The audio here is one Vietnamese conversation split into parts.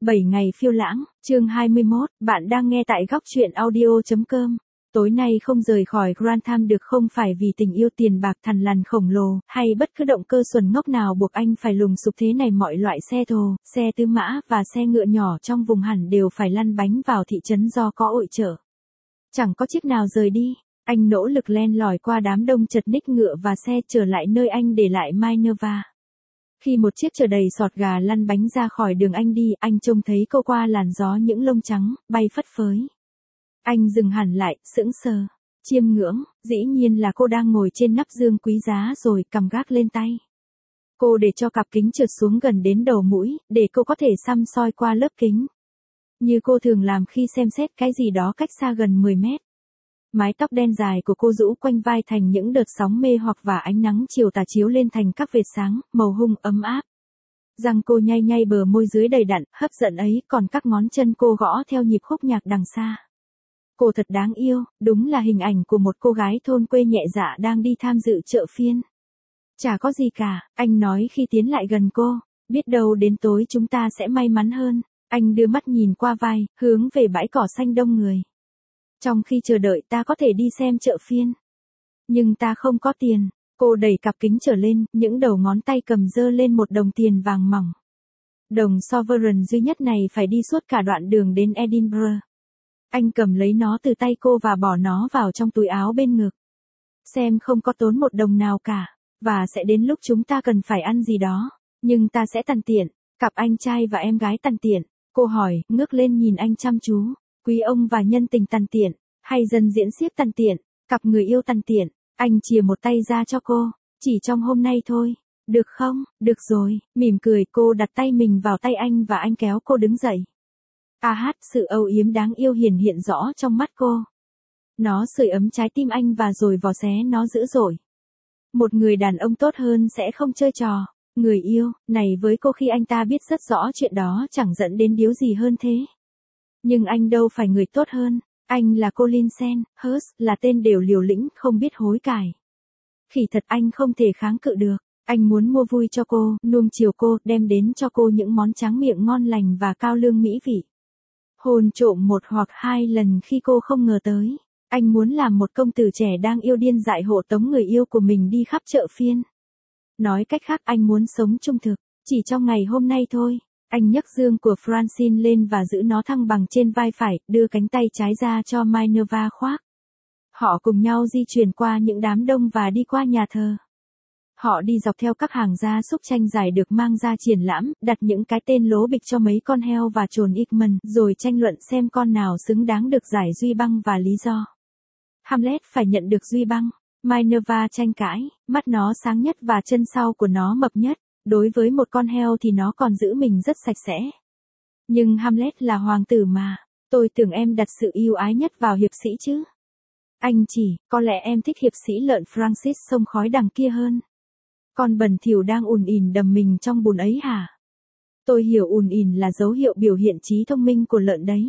7 ngày phiêu lãng, chương 21, bạn đang nghe tại góc truyện audio.com. Tối nay không rời khỏi Grantham được không phải vì tình yêu tiền bạc thằn lằn khổng lồ, hay bất cứ động cơ xuẩn ngốc nào buộc anh phải lùng sục thế này. Mọi loại xe thồ, xe tư mã và xe ngựa nhỏ trong vùng hẳn đều phải lăn bánh vào thị trấn do có hội chợ. Chẳng có chiếc nào rời đi, anh nỗ lực len lỏi qua đám đông chật ních ngựa và xe trở lại nơi anh để lại Minerva. Khi một chiếc chở đầy sọt gà lăn bánh ra khỏi đường anh đi, anh trông thấy cô qua làn gió những lông trắng, bay phất phới. Anh dừng hẳn lại, sững sờ, chiêm ngưỡng, dĩ nhiên là cô đang ngồi trên nắp giường quý giá rồi, cầm gác lên tay. Cô để cho cặp kính trượt xuống gần đến đầu mũi, để cô có thể săm soi qua lớp kính. Như cô thường làm khi xem xét cái gì đó cách xa gần 10 mét. Mái tóc đen dài của cô rũ quanh vai thành những đợt sóng mê hoặc và ánh nắng chiều tà chiếu lên thành các vệt sáng, màu hung ấm áp. Răng cô nhay nhay bờ môi dưới đầy đặn, hấp dẫn ấy, còn các ngón chân cô gõ theo nhịp khúc nhạc đằng xa. Cô thật đáng yêu, đúng là hình ảnh của một cô gái thôn quê nhẹ dạ đang đi tham dự chợ phiên. Chả có gì cả, anh nói khi tiến lại gần cô, biết đâu đến tối chúng ta sẽ may mắn hơn. Anh đưa mắt nhìn qua vai, hướng về bãi cỏ xanh đông người. Trong khi chờ đợi ta có thể đi xem chợ phiên. Nhưng ta không có tiền. Cô đẩy cặp kính trở lên, những đầu ngón tay cầm giơ lên một đồng tiền vàng mỏng. Đồng sovereign duy nhất này phải đi suốt cả đoạn đường đến Edinburgh. Anh cầm lấy nó từ tay cô và bỏ nó vào trong túi áo bên ngực. Xem không có tốn một đồng nào cả. Và sẽ đến lúc chúng ta cần phải ăn gì đó. Nhưng ta sẽ tằn tiện. Cặp anh trai và em gái tằn tiện. Cô hỏi, ngước lên nhìn anh chăm chú. Quý ông và nhân tình tằn tiện, hay dân diễn xiếc tằn tiện, cặp người yêu tằn tiện. Anh chìa một tay ra cho cô, chỉ trong hôm nay thôi, được không? Được rồi, mỉm cười cô đặt tay mình vào tay anh và anh kéo cô đứng dậy. Sự âu yếm đáng yêu hiển hiện rõ trong mắt cô. Nó sưởi ấm trái tim anh và rồi vò xé nó dữ dội. Một người đàn ông tốt hơn sẽ không chơi trò, người yêu, này với cô khi anh ta biết rất rõ chuyện đó chẳng dẫn đến điều gì hơn thế. Nhưng anh đâu phải người tốt hơn, anh là Colin Sandhurst, là tên đều liều lĩnh, không biết hối cải. Khỉ thật anh không thể kháng cự được, anh muốn mua vui cho cô, nuông chiều cô, đem đến cho cô những món tráng miệng ngon lành và cao lương mỹ vị. Hôn trộm một hoặc hai lần khi cô không ngờ tới, anh muốn làm một công tử trẻ đang yêu điên dại hộ tống người yêu của mình đi khắp chợ phiên. Nói cách khác anh muốn sống trung thực, chỉ trong ngày hôm nay thôi. Anh nhấc dương của Francine lên và giữ nó thăng bằng trên vai phải, đưa cánh tay trái ra cho Minerva khoác. Họ cùng nhau di chuyển qua những đám đông và đi qua nhà thờ. Họ đi dọc theo các hàng gia súc tranh giải được mang ra triển lãm, đặt những cái tên lố bịch cho mấy con heo và trồn Hickman, rồi tranh luận xem con nào xứng đáng được giải duy băng và lý do. Hamlet phải nhận được duy băng. Minerva tranh cãi, mắt nó sáng nhất và chân sau của nó mập nhất. Đối với một con heo thì nó còn giữ mình rất sạch sẽ. Nhưng Hamlet là hoàng tử mà, tôi tưởng em đặt sự yêu ái nhất vào hiệp sĩ chứ. Anh chỉ, có lẽ em thích hiệp sĩ lợn Francis xông khói đằng kia hơn. Con bẩn thỉu đang ùn ỉn đầm mình trong bùn ấy hả? Tôi hiểu ùn ỉn là dấu hiệu biểu hiện trí thông minh của lợn đấy.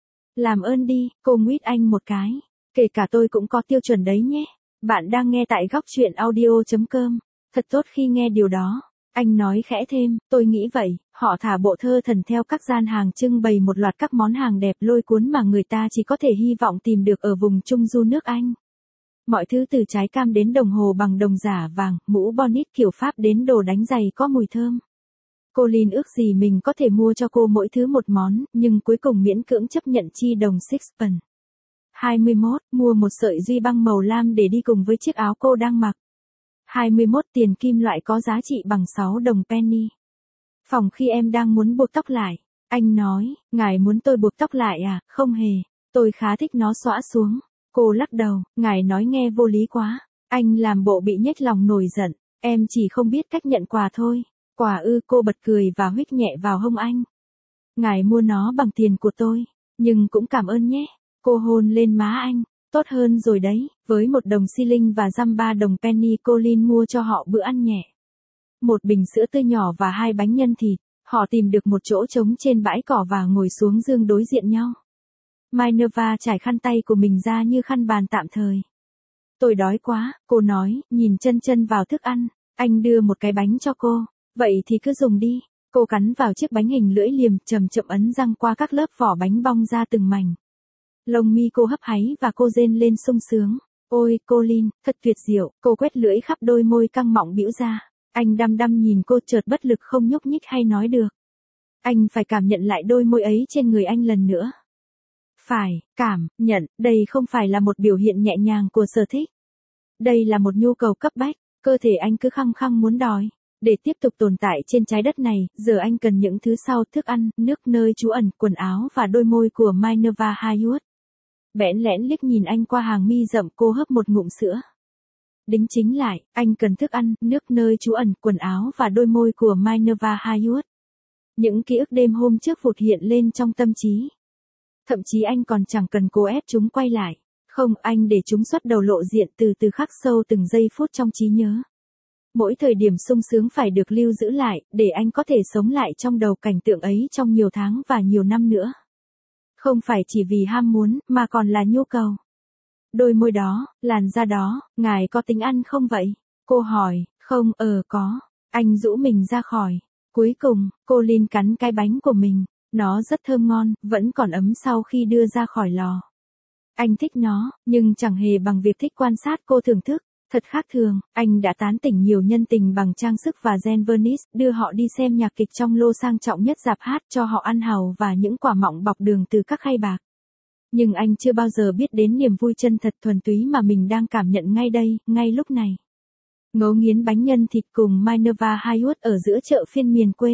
Làm ơn đi, cô nguyết anh một cái. Kể cả tôi cũng có tiêu chuẩn đấy nhé. Bạn đang nghe tại góc truyện audio.com. Thật tốt khi nghe điều đó. Anh nói khẽ thêm, tôi nghĩ vậy, họ thả bộ thơ thần theo các gian hàng trưng bày một loạt các món hàng đẹp lôi cuốn mà người ta chỉ có thể hy vọng tìm được ở vùng Trung Du nước Anh. Mọi thứ từ trái cam đến đồng hồ bằng đồng giả vàng, mũ bonnet kiểu Pháp đến đồ đánh giày có mùi thơm. Colin ước gì mình có thể mua cho cô mỗi thứ một món, nhưng cuối cùng miễn cưỡng chấp nhận chi đồng sixpence. 21, mua một sợi duy băng màu lam để đi cùng với chiếc áo cô đang mặc. 21 tiền kim loại có giá trị bằng 6 đồng penny. Phòng khi em đang muốn buộc tóc lại. Anh nói, ngài muốn tôi buộc tóc lại à? Không hề. Tôi khá thích nó xõa xuống. Cô lắc đầu, ngài nói nghe vô lý quá. Anh làm bộ bị nhếch lòng nổi giận. Em chỉ không biết cách nhận quà thôi. Quà ư? Cô bật cười và huých nhẹ vào hông anh. Ngài mua nó bằng tiền của tôi. Nhưng cũng cảm ơn nhé. Cô hôn lên má anh. Tốt hơn rồi đấy, với 1 đồng xi linh và dăm 3 đồng penny Colin mua cho họ bữa ăn nhẹ. Một bình sữa tươi nhỏ và 2 bánh nhân thịt, họ tìm được một chỗ trống trên bãi cỏ và ngồi xuống giường đối diện nhau. Minerva trải khăn tay của mình ra như khăn bàn tạm thời. Tôi đói quá, cô nói, nhìn chân vào thức ăn, anh đưa một cái bánh cho cô, vậy thì cứ dùng đi. Cô cắn vào chiếc bánh hình lưỡi liềm, chậm chậm ấn răng qua các lớp vỏ bánh bong ra từng mảnh. Lông mi cô hấp háy và cô rên lên sung sướng. Ôi, Colin, thật tuyệt diệu, cô quét lưỡi khắp đôi môi căng mọng bĩu ra. Anh đăm đăm nhìn cô chợt bất lực không nhúc nhích hay nói được. Anh phải cảm nhận lại đôi môi ấy trên người anh lần nữa. Phải, cảm, nhận, đây không phải là một biểu hiện nhẹ nhàng của sở thích. Đây là một nhu cầu cấp bách, cơ thể anh cứ khăng khăng muốn đòi. Để tiếp tục tồn tại trên trái đất này, giờ anh cần những thứ sau: thức ăn, nước nơi trú ẩn, quần áo và đôi môi của Minerva Haywood. Bẽn lẽn liếc nhìn anh qua hàng mi rậm, cô hấp một ngụm sữa. Đính chính lại, anh cần thức ăn, nước nơi trú ẩn, quần áo và đôi môi của Minerva Haywood. Những ký ức đêm hôm trước vụt hiện lên trong tâm trí. Thậm chí anh còn chẳng cần cố ép chúng quay lại. Không, anh để chúng xuất đầu lộ diện từ từ khắc sâu từng giây phút trong trí nhớ. Mỗi thời điểm sung sướng phải được lưu giữ lại, để anh có thể sống lại trong đầu cảnh tượng ấy trong nhiều tháng và nhiều năm nữa. Không phải chỉ vì ham muốn, mà còn là nhu cầu. Đôi môi đó, làn da đó, ngài có tính ăn không vậy? Cô hỏi. Không, có. Anh rũ mình ra khỏi. Cuối cùng, Colin cắn cái bánh của mình. Nó rất thơm ngon, vẫn còn ấm sau khi đưa ra khỏi lò. Anh thích nó, nhưng chẳng hề bằng việc thích quan sát cô thưởng thức. Thật khác thường, anh đã tán tỉnh nhiều nhân tình bằng trang sức và gen vernis, đưa họ đi xem nhạc kịch trong lô sang trọng nhất rạp hát, cho họ ăn hàu và những quả mọng bọc đường từ các khay bạc. Nhưng anh chưa bao giờ biết đến niềm vui chân thật thuần túy mà mình đang cảm nhận ngay đây, ngay lúc này. Ngấu nghiến bánh nhân thịt cùng Minerva Haywood ở giữa chợ phiên miền quê.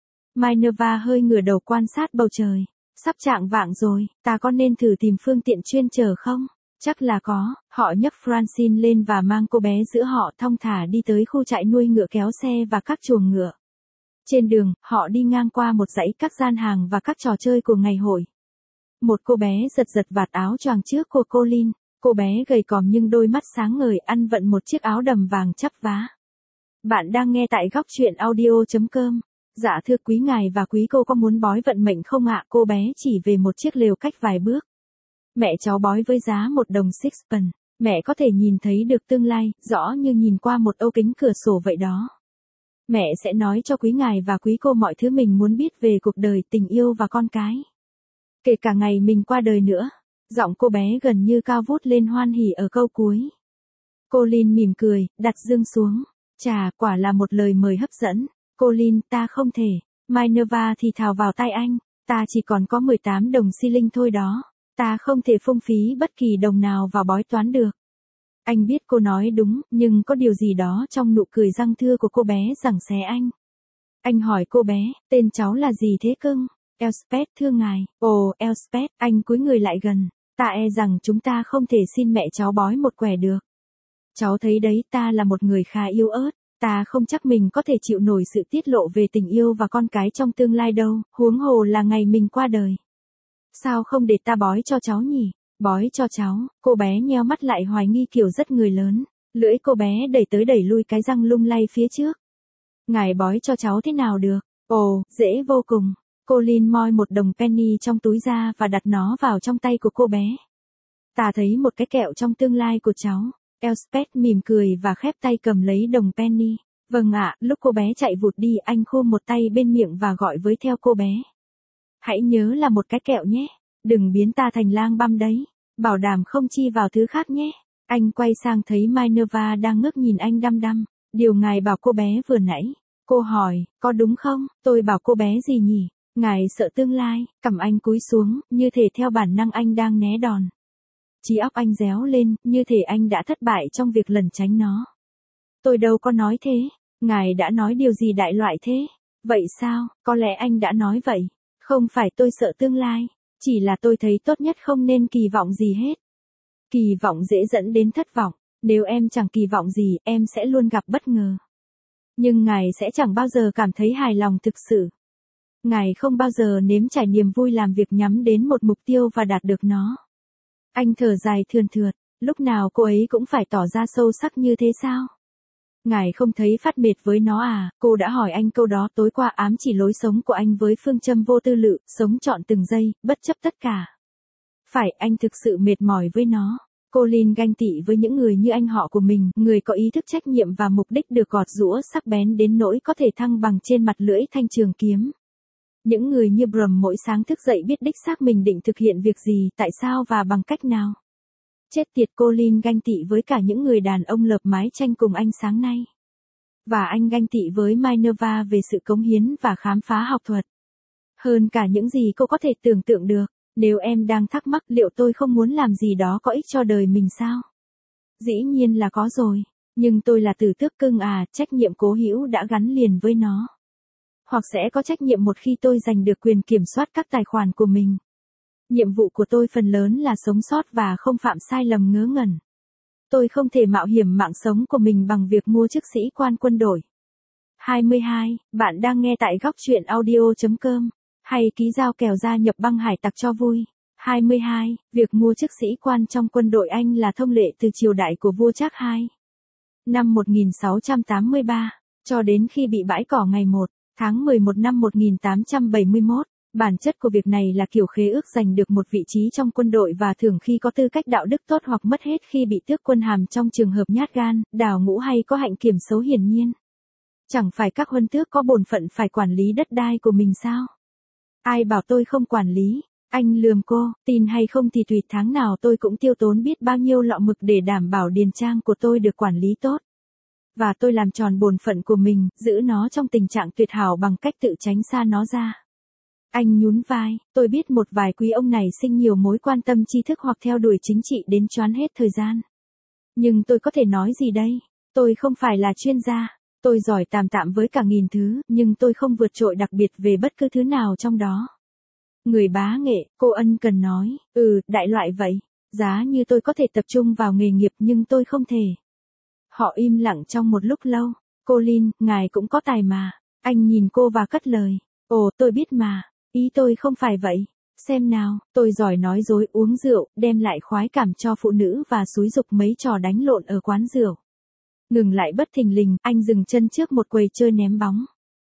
Minerva hơi ngửa đầu quan sát bầu trời. Sắp chạng vạng rồi, ta có nên thử tìm phương tiện chuyên chở không? Chắc là có. Họ nhấc Francine lên và mang cô bé giữa họ thong thả đi tới khu trại nuôi ngựa kéo xe và các chuồng ngựa. Trên đường, họ đi ngang qua một dãy các gian hàng và các trò chơi của ngày hội. Một cô bé giật giật vạt áo choàng trước của Colin. Cô bé gầy còm nhưng đôi mắt sáng ngời, ăn vận một chiếc áo đầm vàng chắp vá. Bạn đang nghe tại góc truyện audio.com. Dạ thưa quý ngài và quý cô, có muốn bói vận mệnh không ạ? Cô bé chỉ về một chiếc lều cách vài bước. Mẹ cháu bói với giá $1 sixpence. Mẹ có thể nhìn thấy được tương lai, rõ như nhìn qua một ô kính cửa sổ vậy đó. Mẹ sẽ nói cho quý ngài và quý cô mọi thứ mình muốn biết về cuộc đời, tình yêu và con cái. Kể cả ngày mình qua đời nữa. Giọng cô bé gần như cao vút lên hoan hỉ ở câu cuối. Colin mỉm cười, đặt dương xuống. Chà, quả là một lời mời hấp dẫn. Colin, ta không thể. Minerva thì thào vào tai anh. Ta chỉ còn có $18 xi linh thôi đó. Ta không thể phung phí bất kỳ đồng nào vào bói toán được. Anh biết cô nói đúng, nhưng có điều gì đó trong nụ cười răng thưa của cô bé giằng xé anh. Anh hỏi cô bé, tên cháu là gì thế cưng? Elspeth thưa ngài. Ồ, Elspeth, anh cúi người lại gần. Ta e rằng chúng ta không thể xin mẹ cháu bói một quẻ được. Cháu thấy đấy, ta là một người khá yếu ớt. Ta không chắc mình có thể chịu nổi sự tiết lộ về tình yêu và con cái trong tương lai đâu, huống hồ là ngày mình qua đời. Sao không để ta bói cho cháu nhỉ? Bói cho cháu. Cô bé nheo mắt lại hoài nghi kiểu rất người lớn. Lưỡi cô bé đẩy tới đẩy lui cái răng lung lay phía trước. Ngài bói cho cháu thế nào được? Ồ, dễ vô cùng. Colin moi một đồng penny trong túi ra và đặt nó vào trong tay của cô bé. Ta thấy một cái kẹo trong tương lai của cháu. Elspeth mỉm cười và khép tay cầm lấy đồng penny. Vâng ạ. Lúc cô bé chạy vụt đi, anh khum một tay bên miệng và gọi với theo cô bé. Hãy nhớ là một cái kẹo nhé. Đừng biến ta thành lang băm đấy. Bảo đảm không chi vào thứ khác nhé. Anh quay sang thấy Minerva đang ngước nhìn anh đăm đăm. Điều ngài bảo cô bé vừa nãy. Cô hỏi, có đúng không? Tôi bảo cô bé gì nhỉ? Ngài sợ tương lai. Cằm anh cúi xuống, như thể theo bản năng anh đang né đòn. Trí óc anh réo lên, như thể anh đã thất bại trong việc lẩn tránh nó. Tôi đâu có nói thế. Ngài đã nói điều gì đại loại thế? Vậy sao? Có lẽ anh đã nói vậy. Không phải tôi sợ tương lai. Chỉ là tôi thấy tốt nhất không nên kỳ vọng gì hết. Kỳ vọng dễ dẫn đến thất vọng. Nếu em chẳng kỳ vọng gì, em sẽ luôn gặp bất ngờ. Nhưng ngài sẽ chẳng bao giờ cảm thấy hài lòng thực sự. Ngài không bao giờ nếm trải niềm vui làm việc nhắm đến một mục tiêu và đạt được nó. Anh thở dài thườn thượt. Lúc nào cô ấy cũng phải tỏ ra sâu sắc như thế sao? Ngài không thấy phát mệt với nó à? Cô đã hỏi anh câu đó tối qua, ám chỉ lối sống của anh với phương châm vô tư lự, sống trọn từng giây, bất chấp tất cả. Phải, anh thực sự mệt mỏi với nó. Colin ganh tị với những người như anh họ của mình, người có ý thức trách nhiệm và mục đích được gọt giũa sắc bén đến nỗi có thể thăng bằng trên mặt lưỡi thanh trường kiếm. Những người như Brum mỗi sáng thức dậy biết đích xác mình định thực hiện việc gì, tại sao và bằng cách nào. Chết tiệt, Colin ganh tị với cả những người đàn ông lợp mái tranh cùng anh sáng nay. Và anh ganh tị với Minerva về sự cống hiến và khám phá học thuật. Hơn cả những gì cô có thể tưởng tượng được. Nếu em đang thắc mắc liệu tôi không muốn làm gì đó có ích cho đời mình sao? Dĩ nhiên là có rồi. Nhưng tôi là tử tước cưng à, trách nhiệm cố hữu đã gắn liền với nó. Hoặc sẽ có trách nhiệm một khi tôi giành được quyền kiểm soát các tài khoản của mình. Nhiệm vụ của tôi phần lớn là sống sót và không phạm sai lầm ngớ ngẩn. Tôi không thể mạo hiểm mạng sống của mình bằng việc mua chức sĩ quan quân đội. 22. Bạn đang nghe tại góc truyện audio.com. Hay ký giao kèo gia nhập băng hải tặc cho vui. 22. Việc mua chức sĩ quan trong quân đội Anh là thông lệ từ triều đại của vua Charles II. Năm 1683, cho đến khi bị bãi cỏ ngày 1 tháng 11 năm 1871. Bản chất của việc này là kiểu khế ước giành được một vị trí trong quân đội và thưởng khi có tư cách đạo đức tốt hoặc mất hết khi bị tước quân hàm trong trường hợp nhát gan, đào ngũ hay có hạnh kiểm xấu hiển nhiên. Chẳng phải các huân tước có bổn phận phải quản lý đất đai của mình sao? Ai bảo tôi không quản lý? Anh lườm cô, tin hay không thì tùy, tháng nào tôi cũng tiêu tốn biết bao nhiêu lọ mực để đảm bảo điền trang của tôi được quản lý tốt. Và tôi làm tròn bổn phận của mình, giữ nó trong tình trạng tuyệt hảo bằng cách tự tránh xa nó ra. Anh nhún vai, tôi biết một vài quý ông này sinh nhiều mối quan tâm tri thức hoặc theo đuổi chính trị đến choán hết thời gian. Nhưng tôi có thể nói gì đây? Tôi không phải là chuyên gia. Tôi giỏi tạm tạm với cả nghìn thứ, nhưng tôi không vượt trội đặc biệt về bất cứ thứ nào trong đó. Người bá nghệ, cô ân cần nói, đại loại vậy. Giá như tôi có thể tập trung vào nghề nghiệp nhưng tôi không thể. Họ im lặng trong một lúc lâu. Colin, ngài cũng có tài mà. Anh nhìn cô và cất lời. Ồ, tôi biết mà. Ý tôi không phải vậy. Xem nào, tôi giỏi nói dối, uống rượu, đem lại khoái cảm cho phụ nữ và xúi giục mấy trò đánh lộn ở quán rượu. Ngừng lại bất thình lình, anh dừng chân trước một quầy chơi ném bóng.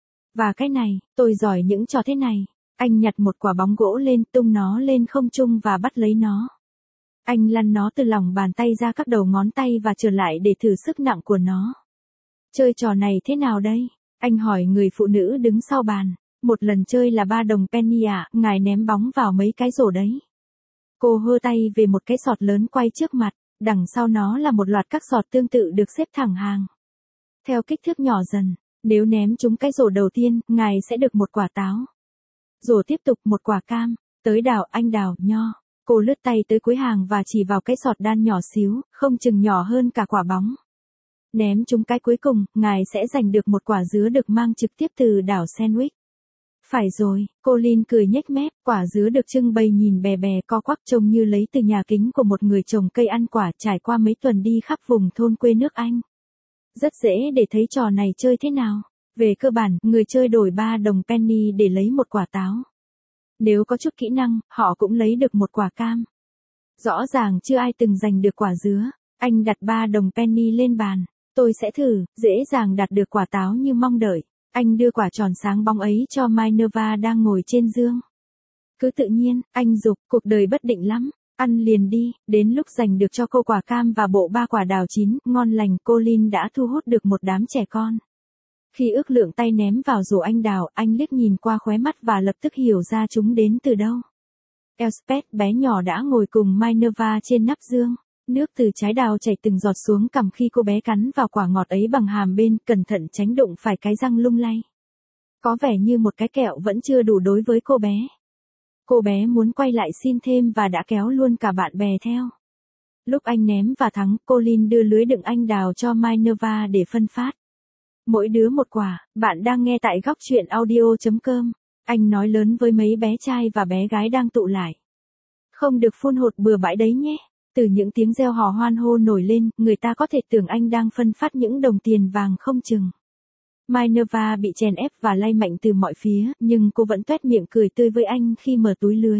Và cái này, tôi giỏi những trò thế này. Anh nhặt một quả bóng gỗ lên, tung nó lên không trung và bắt lấy nó. Anh lăn nó từ lòng bàn tay ra các đầu ngón tay và trở lại để thử sức nặng của nó. Chơi trò này thế nào đây? Anh hỏi người phụ nữ đứng sau bàn. Một lần chơi là 3 đồng penny à, ngài ném bóng vào mấy cái rổ đấy. Cô hơ tay về một cái sọt lớn quay trước mặt. Đằng sau nó là một loạt các sọt tương tự được xếp thẳng hàng. Theo kích thước nhỏ dần, nếu ném trúng cái rổ đầu tiên, ngài sẽ được một quả táo. Rổ tiếp tục một quả cam, tới đào, anh đào, nho. Cô lướt tay tới cuối hàng và chỉ vào cái sọt đan nhỏ xíu, không chừng nhỏ hơn cả quả bóng. Ném trúng cái cuối cùng, ngài sẽ giành được một quả dứa được mang trực tiếp từ đảo Sandwich. Phải rồi, Colin cười nhếch mép, quả dứa được trưng bày nhìn bè bè co quắp trông như lấy từ nhà kính của một người trồng cây ăn quả trải qua mấy tuần đi khắp vùng thôn quê nước Anh. Rất dễ để thấy trò này chơi thế nào. Về cơ bản, người chơi đổi 3 đồng penny để lấy một quả táo. Nếu có chút kỹ năng, họ cũng lấy được một quả cam. Rõ ràng chưa ai từng giành được quả dứa. Anh đặt 3 đồng penny lên bàn. Tôi sẽ thử, dễ dàng đạt được quả táo như mong đợi. Anh đưa quả tròn sáng bóng ấy cho Minerva đang ngồi trên giường. Cứ tự nhiên, anh giục, cuộc đời bất định lắm. Ăn liền đi, đến lúc giành được cho cô quả cam và bộ 3 quả đào chín, ngon lành, Colin đã thu hút được một đám trẻ con. Khi ước lượng tay ném vào rổ anh đào, anh liếc nhìn qua khóe mắt và lập tức hiểu ra chúng đến từ đâu. Elspeth bé nhỏ đã ngồi cùng Minerva trên nắp giường. Nước từ trái đào chảy từng giọt xuống cằm khi cô bé cắn vào quả ngọt ấy bằng hàm bên, cẩn thận tránh đụng phải cái răng lung lay. Có vẻ như một cái kẹo vẫn chưa đủ đối với cô bé. Cô bé muốn quay lại xin thêm và đã kéo luôn cả bạn bè theo. Lúc anh ném và thắng, Colin đưa lưới đựng anh đào cho Minerva để phân phát. Mỗi đứa một quả. Bạn đang nghe tại góc truyện audio.com. Anh nói lớn với mấy bé trai và bé gái đang tụ lại. Không được phun hột bừa bãi đấy nhé. Từ những tiếng reo hò hoan hô nổi lên, người ta có thể tưởng anh đang phân phát những đồng tiền vàng không chừng. Minerva bị chèn ép và lay mạnh từ mọi phía, nhưng cô vẫn toét miệng cười tươi với anh khi mở túi lưới.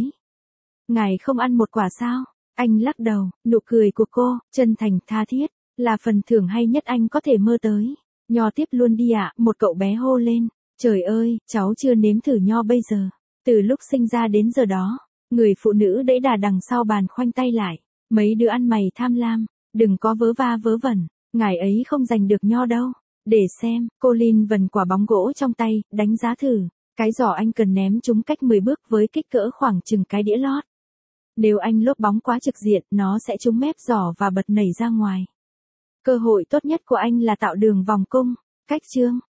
Ngài không ăn một quả sao? Anh lắc đầu, nụ cười của cô, chân thành tha thiết, là phần thưởng hay nhất anh có thể mơ tới. Nho tiếp luôn đi ạ, một cậu bé hô lên. Trời ơi, cháu chưa nếm thử nho bây giờ. Từ lúc sinh ra đến giờ đó, người phụ nữ đẫy đà đằng sau bàn khoanh tay lại. Mấy đứa ăn mày tham lam, đừng có vớ va vớ vẩn, ngài ấy không giành được nho đâu. Để xem, Colin vần quả bóng gỗ trong tay, đánh giá thử. Cái giỏ anh cần ném chúng cách 10 bước với kích cỡ khoảng chừng cái đĩa lót. Nếu anh lốp bóng quá trực diện, nó sẽ trúng mép giỏ và bật nảy ra ngoài. Cơ hội tốt nhất của anh là tạo đường vòng cung. Cách chương